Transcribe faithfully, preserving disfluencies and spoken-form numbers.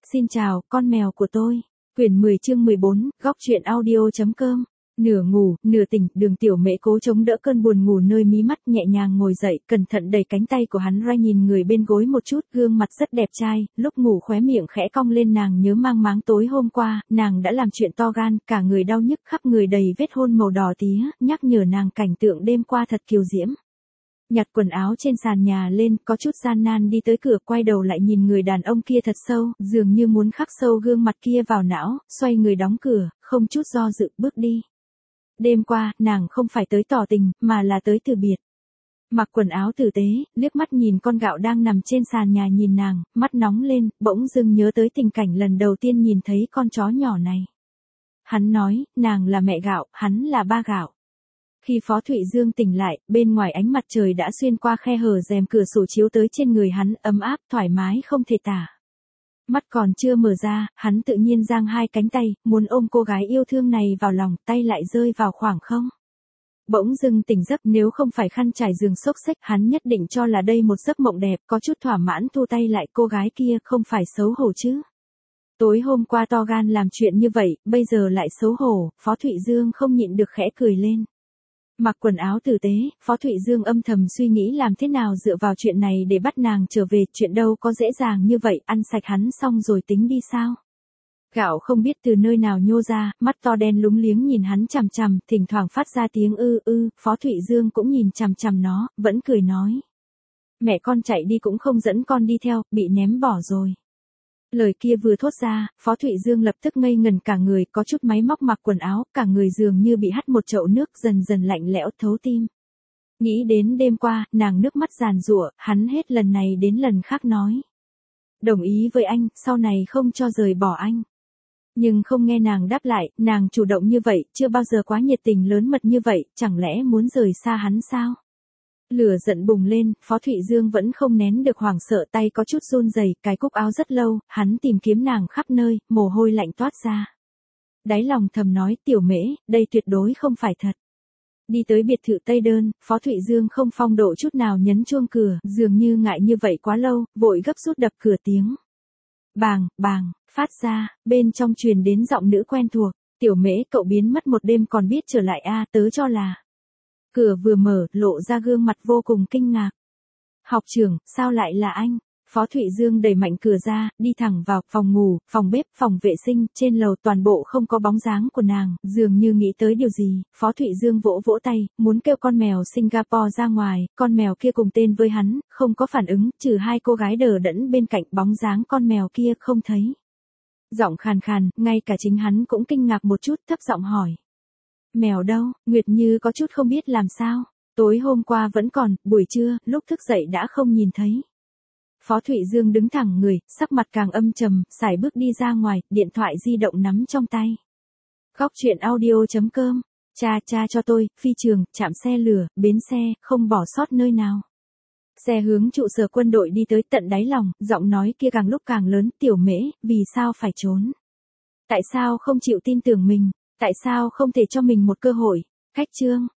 Xin chào, con mèo của tôi. Quyển mười chương mười bốn, góc truyện audio.com. Nửa ngủ, nửa tỉnh, Đường Tiểu Mễ cố chống đỡ cơn buồn ngủ nơi mí mắt, nhẹ nhàng ngồi dậy, cẩn thận đẩy cánh tay của hắn ra nhìn người bên gối một chút, gương mặt rất đẹp trai, lúc ngủ khóe miệng khẽ cong lên, nàng nhớ mang máng tối hôm qua, nàng đã làm chuyện to gan, cả người đau nhức, khắp người đầy vết hôn màu đỏ tía, nhắc nhở nàng cảnh tượng đêm qua thật kiều diễm. Nhặt quần áo trên sàn nhà lên, có chút gian nan đi tới cửa, quay đầu lại nhìn người đàn ông kia thật sâu, dường như muốn khắc sâu gương mặt kia vào não, xoay người đóng cửa, không chút do dự bước đi. Đêm qua, nàng không phải tới tỏ tình, mà là tới từ biệt. Mặc quần áo tử tế, liếc mắt nhìn con gạo đang nằm trên sàn nhà nhìn nàng, mắt nóng lên, bỗng dưng nhớ tới tình cảnh lần đầu tiên nhìn thấy con chó nhỏ này. Hắn nói, nàng là mẹ gạo, hắn là ba gạo. Khi Phó Thụy Dương tỉnh lại, bên ngoài ánh mặt trời đã xuyên qua khe hở rèm cửa sổ chiếu tới trên người hắn, ấm áp, thoải mái không thể tả. Mắt còn chưa mở ra, hắn tự nhiên giang hai cánh tay, muốn ôm cô gái yêu thương này vào lòng, tay lại rơi vào khoảng không. Bỗng dưng tỉnh giấc, nếu không phải khăn trải giường xốc xếch, hắn nhất định cho là đây một giấc mộng đẹp, có chút thỏa mãn thu tay lại, cô gái kia không phải xấu hổ chứ. Tối hôm qua to gan làm chuyện như vậy, bây giờ lại xấu hổ, Phó Thụy Dương không nhịn được khẽ cười lên. Mặc quần áo tử tế, Phó Thụy Dương âm thầm suy nghĩ làm thế nào dựa vào chuyện này để bắt nàng trở về, chuyện đâu có dễ dàng như vậy, ăn sạch hắn xong rồi tính đi sao. Gạo không biết từ nơi nào nhô ra, mắt to đen lúng liếng nhìn hắn chằm chằm, thỉnh thoảng phát ra tiếng ư ư, Phó Thụy Dương cũng nhìn chằm chằm nó, vẫn cười nói. Mẹ con chạy đi cũng không dẫn con đi theo, bị ném bỏ rồi. Lời kia vừa thốt ra, Phó Thụy Dương lập tức ngây ngần cả người, có chút máy móc mặc quần áo, cả người dường như bị hắt một chậu nước, dần dần lạnh lẽo thấu tim. Nghĩ đến đêm qua, nàng nước mắt giàn giụa, hắn hết lần này đến lần khác nói. Đồng ý với anh, sau này không cho rời bỏ anh. Nhưng không nghe nàng đáp lại, nàng chủ động như vậy, chưa bao giờ quá nhiệt tình lớn mật như vậy, chẳng lẽ muốn rời xa hắn sao? Lửa giận bùng lên, Phó Thụy Dương vẫn không nén được hoảng sợ, tay có chút run rẩy, cái cúc áo rất lâu, hắn tìm kiếm nàng khắp nơi, mồ hôi lạnh toát ra. Đáy lòng thầm nói, Tiểu Mễ, đây tuyệt đối không phải thật. Đi tới biệt thự Tây Đơn, Phó Thụy Dương không phong độ chút nào nhấn chuông cửa, dường như ngại như vậy quá lâu, vội gấp rút đập cửa tiếng. Bàng, bàng, phát ra, bên trong truyền đến giọng nữ quen thuộc, Tiểu Mễ, cậu biến mất một đêm còn biết trở lại a, tớ cho là. Cửa vừa mở, lộ ra gương mặt vô cùng kinh ngạc. Học trưởng, sao lại là anh? Phó Thụy Dương đẩy mạnh cửa ra, đi thẳng vào phòng ngủ, phòng bếp, phòng vệ sinh, trên lầu toàn bộ không có bóng dáng của nàng, dường như nghĩ tới điều gì, Phó Thụy Dương vỗ vỗ tay, muốn kêu con mèo Singapore ra ngoài, con mèo kia cùng tên với hắn, không có phản ứng, trừ hai cô gái đờ đẫn bên cạnh, bóng dáng con mèo kia không thấy. Giọng khàn khàn, ngay cả chính hắn cũng kinh ngạc một chút, thấp giọng hỏi. Mèo đâu? Nguyệt Như có chút không biết làm sao. Tối hôm qua vẫn còn, buổi trưa, lúc thức dậy đã không nhìn thấy. Phó Thụy Dương đứng thẳng người, sắc mặt càng âm trầm, sải bước đi ra ngoài, điện thoại di động nắm trong tay. Góc truyện audio.com. Cha cha cho tôi, phi trường, trạm xe lửa, bến xe, không bỏ sót nơi nào. Xe hướng trụ sở quân đội đi tới tận đáy lòng, giọng nói kia càng lúc càng lớn, Tiểu Mễ, vì sao phải trốn? Tại sao không chịu tin tưởng mình? Tại sao không thể cho mình một cơ hội? Khách trương,